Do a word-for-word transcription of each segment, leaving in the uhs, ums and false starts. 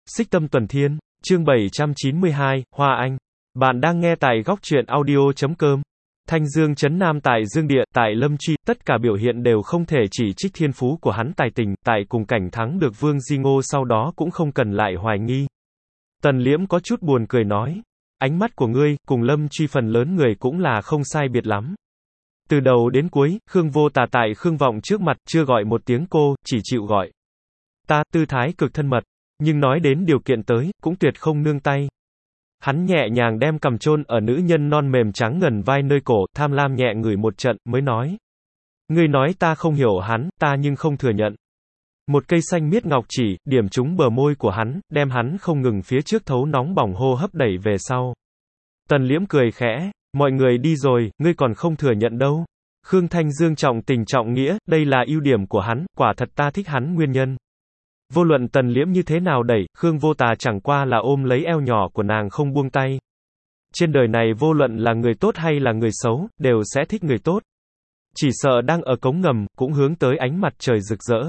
Xích Tâm Tuần Thiên, chương bảy trăm chín mươi hai, Hoa Anh. Bạn đang nghe tại góc truyện audio chấm com. Thanh Dương trấn Nam tại Dương Địa, tại Lâm Truy, tất cả biểu hiện đều không thể chỉ trích thiên phú của hắn tài tình, tại cùng cảnh thắng được Vương Di Ngô sau đó cũng không cần lại hoài nghi. Tần Liễm có chút buồn cười nói, ánh mắt của ngươi, cùng Lâm Truy phần lớn người cũng là không sai biệt lắm. Từ đầu đến cuối, Khương Vô Tà tại Khương Vọng trước mặt, chưa gọi một tiếng cô, chỉ chịu gọi ta, tư thái cực thân mật, nhưng nói đến điều kiện tới, cũng tuyệt không nương tay. Hắn nhẹ nhàng đem cầm chôn ở nữ nhân non mềm trắng ngần vai nơi cổ, tham lam nhẹ ngửi một trận, mới nói. Ngươi nói ta không hiểu hắn, ta nhưng không thừa nhận. Một cây xanh miết ngọc chỉ, điểm trúng bờ môi của hắn, đem hắn không ngừng phía trước thấu nóng bỏng hô hấp đẩy về sau. Tần Liễm cười khẽ, mọi người đi rồi, ngươi còn không thừa nhận đâu. Khương Thanh Dương trọng tình trọng nghĩa, đây là ưu điểm của hắn, quả thật ta thích hắn nguyên nhân. Vô luận Tần Liễm như thế nào đẩy, Khương Vô Tà chẳng qua là ôm lấy eo nhỏ của nàng không buông tay. Trên đời này vô luận là người tốt hay là người xấu, đều sẽ thích người tốt. Chỉ sợ đang ở cống ngầm, cũng hướng tới ánh mặt trời rực rỡ.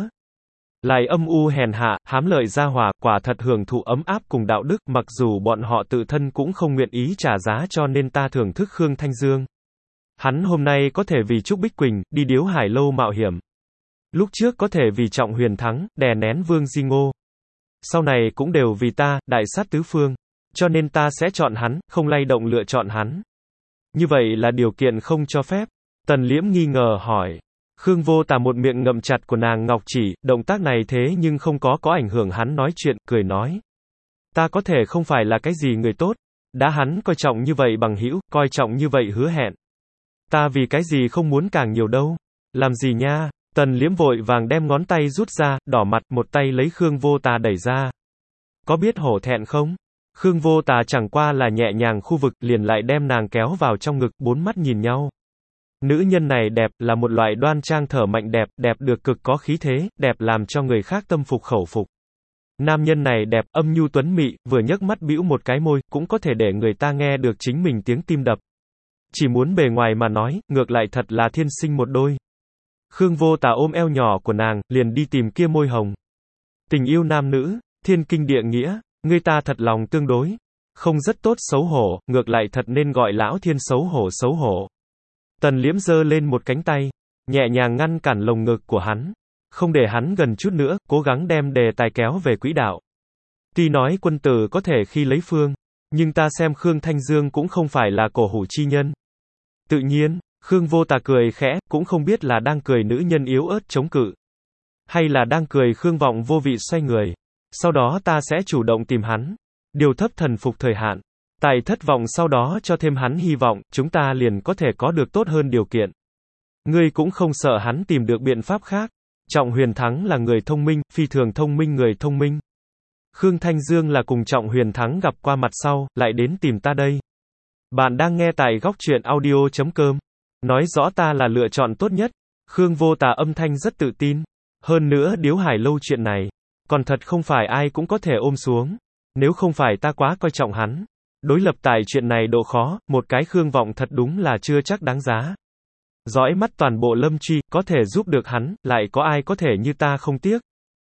Lại âm u hèn hạ, hám lợi gia hòa, quả thật hưởng thụ ấm áp cùng đạo đức, mặc dù bọn họ tự thân cũng không nguyện ý trả giá cho nên ta thưởng thức Khương Thanh Dương. Hắn hôm nay có thể vì Trúc Bích Quỳnh, đi Điếu Hải Lâu mạo hiểm. Lúc trước có thể vì Trọng Huyền thắng, đè nén Vương Di Ngô. Sau này cũng đều vì ta, đại sát tứ phương. Cho nên ta sẽ chọn hắn, không lay động lựa chọn hắn. Như vậy là điều kiện không cho phép. Tần Liễm nghi ngờ hỏi. Khương Vô Tà một miệng ngậm chặt của nàng ngọc chỉ, động tác này thế nhưng không có có ảnh hưởng hắn nói chuyện, cười nói. Ta có thể không phải là cái gì người tốt. Đã hắn coi trọng như vậy bằng hữu, coi trọng như vậy hứa hẹn. Ta vì cái gì không muốn càng nhiều đâu. Làm gì nha. Tần Liễm vội vàng đem ngón tay rút ra, đỏ mặt, một tay lấy Khương Vô Tà đẩy ra. Có biết hổ thẹn không? Khương Vô Tà chẳng qua là nhẹ nhàng khu vực, liền lại đem nàng kéo vào trong ngực, bốn mắt nhìn nhau. Nữ nhân này đẹp, là một loại đoan trang thở mạnh đẹp, đẹp được cực có khí thế, đẹp làm cho người khác tâm phục khẩu phục. Nam nhân này đẹp, âm nhu tuấn mị, vừa nhấc mắt bĩu một cái môi, cũng có thể để người ta nghe được chính mình tiếng tim đập. Chỉ muốn bề ngoài mà nói, ngược lại thật là thiên sinh một đôi. Khương Vô Tà ôm eo nhỏ của nàng, liền đi tìm kia môi hồng. Tình yêu nam nữ, thiên kinh địa nghĩa, người ta thật lòng tương đối. Không rất tốt xấu hổ, ngược lại thật nên gọi lão thiên xấu hổ xấu hổ. Tần Liễm giơ lên một cánh tay, nhẹ nhàng ngăn cản lồng ngực của hắn. Không để hắn gần chút nữa, cố gắng đem đề tài kéo về quỹ đạo. Tuy nói quân tử có thể khi lấy phương, nhưng ta xem Khương Thanh Dương cũng không phải là cổ hủ chi nhân. Tự nhiên, Khương Vô Tà cười khẽ, cũng không biết là đang cười nữ nhân yếu ớt chống cự. Hay là đang cười Khương Vọng vô vị xoay người. Sau đó ta sẽ chủ động tìm hắn. Điều thấp thần phục thời hạn. Tại thất vọng sau đó cho thêm hắn hy vọng, chúng ta liền có thể có được tốt hơn điều kiện. Ngươi cũng không sợ hắn tìm được biện pháp khác. Trọng Huyền Thắng là người thông minh, phi thường thông minh người thông minh. Khương Thanh Dương là cùng Trọng Huyền Thắng gặp qua mặt sau, lại đến tìm ta đây. Bạn đang nghe tại góc truyện audio chấm com. Nói rõ ta là lựa chọn tốt nhất. Khương Vô Tà âm thanh rất tự tin. Hơn nữa Điếu Hải Lâu chuyện này, còn thật không phải ai cũng có thể ôm xuống. Nếu không phải ta quá coi trọng hắn. Đối lập tại chuyện này độ khó, một cái Khương Vọng thật đúng là chưa chắc đáng giá. Dõi mắt toàn bộ Lâm Truy, có thể giúp được hắn, lại có ai có thể như ta không tiếc.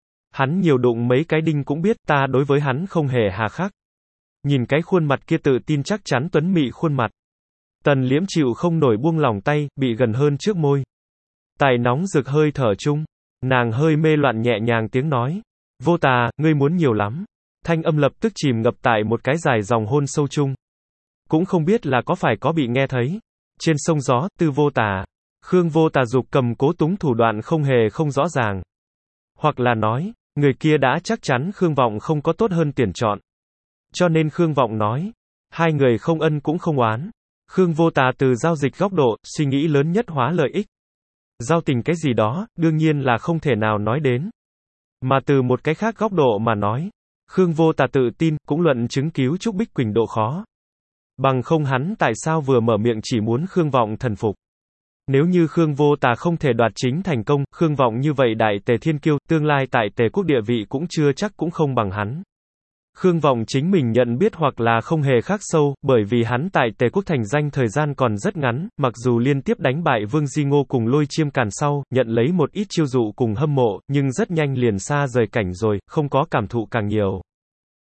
Hắn nhiều đụng mấy cái đinh cũng biết ta đối với hắn không hề hà khắc. Nhìn cái khuôn mặt kia tự tin chắc chắn tuấn mị khuôn mặt. Tần Liễm chịu không nổi buông lòng tay, bị gần hơn trước môi. Tài nóng rực hơi thở chung. Nàng hơi mê loạn nhẹ nhàng tiếng nói. Vô Tà, ngươi muốn nhiều lắm. Thanh âm lập tức chìm ngập tại một cái dài dòng hôn sâu chung. Cũng không biết là có phải có bị nghe thấy. Trên sông gió, Tư Vô Tà. Khương Vô Tà dục cầm cố túng thủ đoạn không hề không rõ ràng. Hoặc là nói, người kia đã chắc chắn Khương Vọng không có tốt hơn tuyển chọn. Cho nên Khương Vọng nói. Hai người không ân cũng không oán. Khương Vô Tà từ giao dịch góc độ, suy nghĩ lớn nhất hóa lợi ích. Giao tình cái gì đó, đương nhiên là không thể nào nói đến. Mà từ một cái khác góc độ mà nói, Khương Vô Tà tự tin, cũng luận chứng cứu Trúc Bích Quỳnh độ khó. Bằng không hắn tại sao vừa mở miệng chỉ muốn Khương Vọng thần phục. Nếu như Khương Vô Tà không thể đoạt chính thành công, Khương Vọng như vậy đại tề thiên kiêu, tương lai tại tề quốc địa vị cũng chưa chắc cũng không bằng hắn. Khương Vọng chính mình nhận biết hoặc là không hề khác sâu, bởi vì hắn tại Tề Quốc thành danh thời gian còn rất ngắn, mặc dù liên tiếp đánh bại Vương Di Ngô cùng Lôi Chiêm Càn sau, nhận lấy một ít chiêu dụ cùng hâm mộ, nhưng rất nhanh liền xa rời cảnh rồi, không có cảm thụ càng nhiều.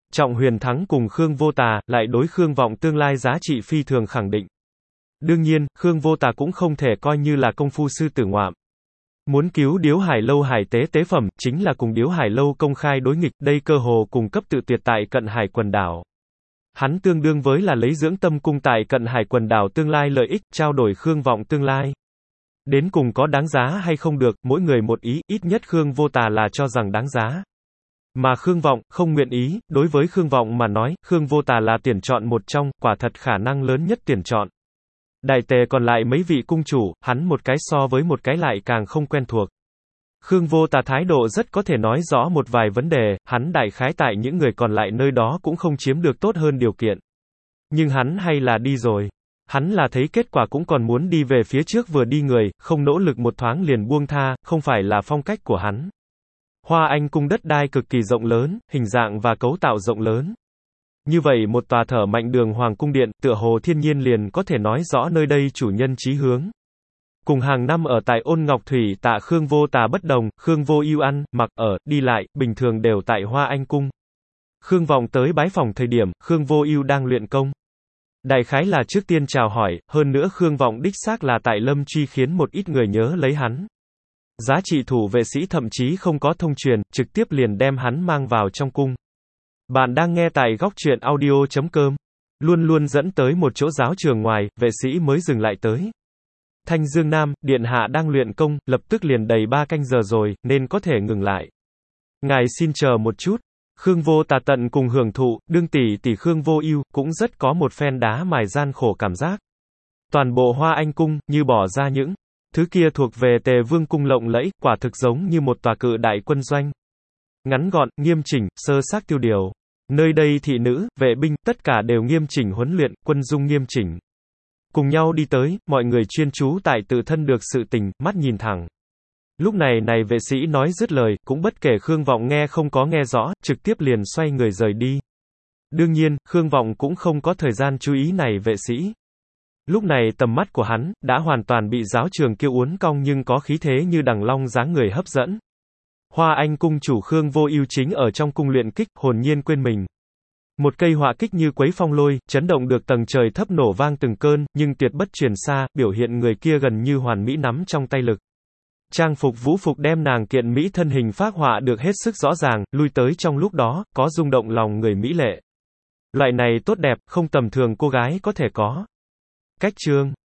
Trọng Huyền Thắng cùng Khương Vô Tà, lại đối Khương Vọng tương lai giá trị phi thường khẳng định. Đương nhiên, Khương Vô Tà cũng không thể coi như là công phu sư tử ngoạm. Muốn cứu Điếu Hải Lâu hải tế tế phẩm, chính là cùng Điếu Hải Lâu công khai đối nghịch, đây cơ hồ cùng cấp tự tuyệt tại Cận Hải quần đảo. Hắn tương đương với là lấy Dưỡng Tâm cung tại Cận Hải quần đảo tương lai lợi ích, trao đổi Khương Vọng tương lai. Đến cùng có đáng giá hay không được, mỗi người một ý, ít nhất Khương Vô Tà là cho rằng đáng giá. Mà Khương Vọng, không nguyện ý, đối với Khương Vọng mà nói, Khương Vô Tà là tuyển chọn một trong, quả thật khả năng lớn nhất tuyển chọn. Đại tề còn lại mấy vị cung chủ, hắn một cái so với một cái lại càng không quen thuộc. Khương Vô Tà thái độ rất có thể nói rõ một vài vấn đề, hắn đại khái tại những người còn lại nơi đó cũng không chiếm được tốt hơn điều kiện. Nhưng hắn hay là đi rồi. Hắn là thấy kết quả cũng còn muốn đi về phía trước vừa đi người, không nỗ lực một thoáng liền buông tha, không phải là phong cách của hắn. Hoa Anh cung đất đai cực kỳ rộng lớn, hình dạng và cấu tạo rộng lớn. Như vậy một tòa thở mạnh đường Hoàng cung điện, tựa hồ thiên nhiên liền có thể nói rõ nơi đây chủ nhân chí hướng. Cùng hàng năm ở tại Ôn Ngọc Thủy tạ Khương Vô Tà bất đồng, Khương Vô Ưu ăn, mặc, ở, đi lại, bình thường đều tại Hoa Anh cung. Khương Vọng tới bái phòng thời điểm, Khương Vô Ưu đang luyện công. Đại khái là trước tiên chào hỏi, hơn nữa Khương Vọng đích xác là tại Lâm Truy khiến một ít người nhớ lấy hắn. Giá trị thủ vệ sĩ thậm chí không có thông truyền, trực tiếp liền đem hắn mang vào trong cung. Bạn đang nghe tại góc truyện audio chấm com. Luôn luôn dẫn tới một chỗ giáo trường ngoài, vệ sĩ mới dừng lại tới. Thanh Dương Nam, điện hạ đang luyện công, lập tức liền đầy ba canh giờ rồi, nên có thể ngừng lại. Ngài xin chờ một chút. Khương Vô Tà tận cùng hưởng thụ, đương tỷ tỷ Khương Vô Ưu cũng rất có một phen đá mài gian khổ cảm giác. Toàn bộ Hoa Anh cung, như bỏ ra những thứ kia thuộc về Tề Vương cung lộng lẫy, quả thực giống như một tòa cự đại quân doanh. Ngắn gọn, nghiêm chỉnh, sơ xác tiêu điều. Nơi đây thị nữ, vệ binh, tất cả đều nghiêm chỉnh huấn luyện, quân dung nghiêm chỉnh. Cùng nhau đi tới, mọi người chuyên chú tại tự thân được sự tình, mắt nhìn thẳng. Lúc này này vệ sĩ nói dứt lời, cũng bất kể Khương Vọng nghe không có nghe rõ, trực tiếp liền xoay người rời đi. Đương nhiên, Khương Vọng cũng không có thời gian chú ý này vệ sĩ. Lúc này tầm mắt của hắn, đã hoàn toàn bị giáo trường kia uốn cong nhưng có khí thế như đằng long dáng người hấp dẫn. Hoa Anh cung chủ Khương Vô Ưu chính ở trong cung luyện kích, hồn nhiên quên mình. Một cây họa kích như quấy phong lôi, chấn động được tầng trời thấp nổ vang từng cơn, nhưng tuyệt bất truyền xa, biểu hiện người kia gần như hoàn mỹ nắm trong tay lực. Trang phục vũ phục đem nàng kiện mỹ thân hình phác họa được hết sức rõ ràng, lui tới trong lúc đó, có rung động lòng người mỹ lệ. Loại này tốt đẹp, không tầm thường cô gái có thể có. Cách chương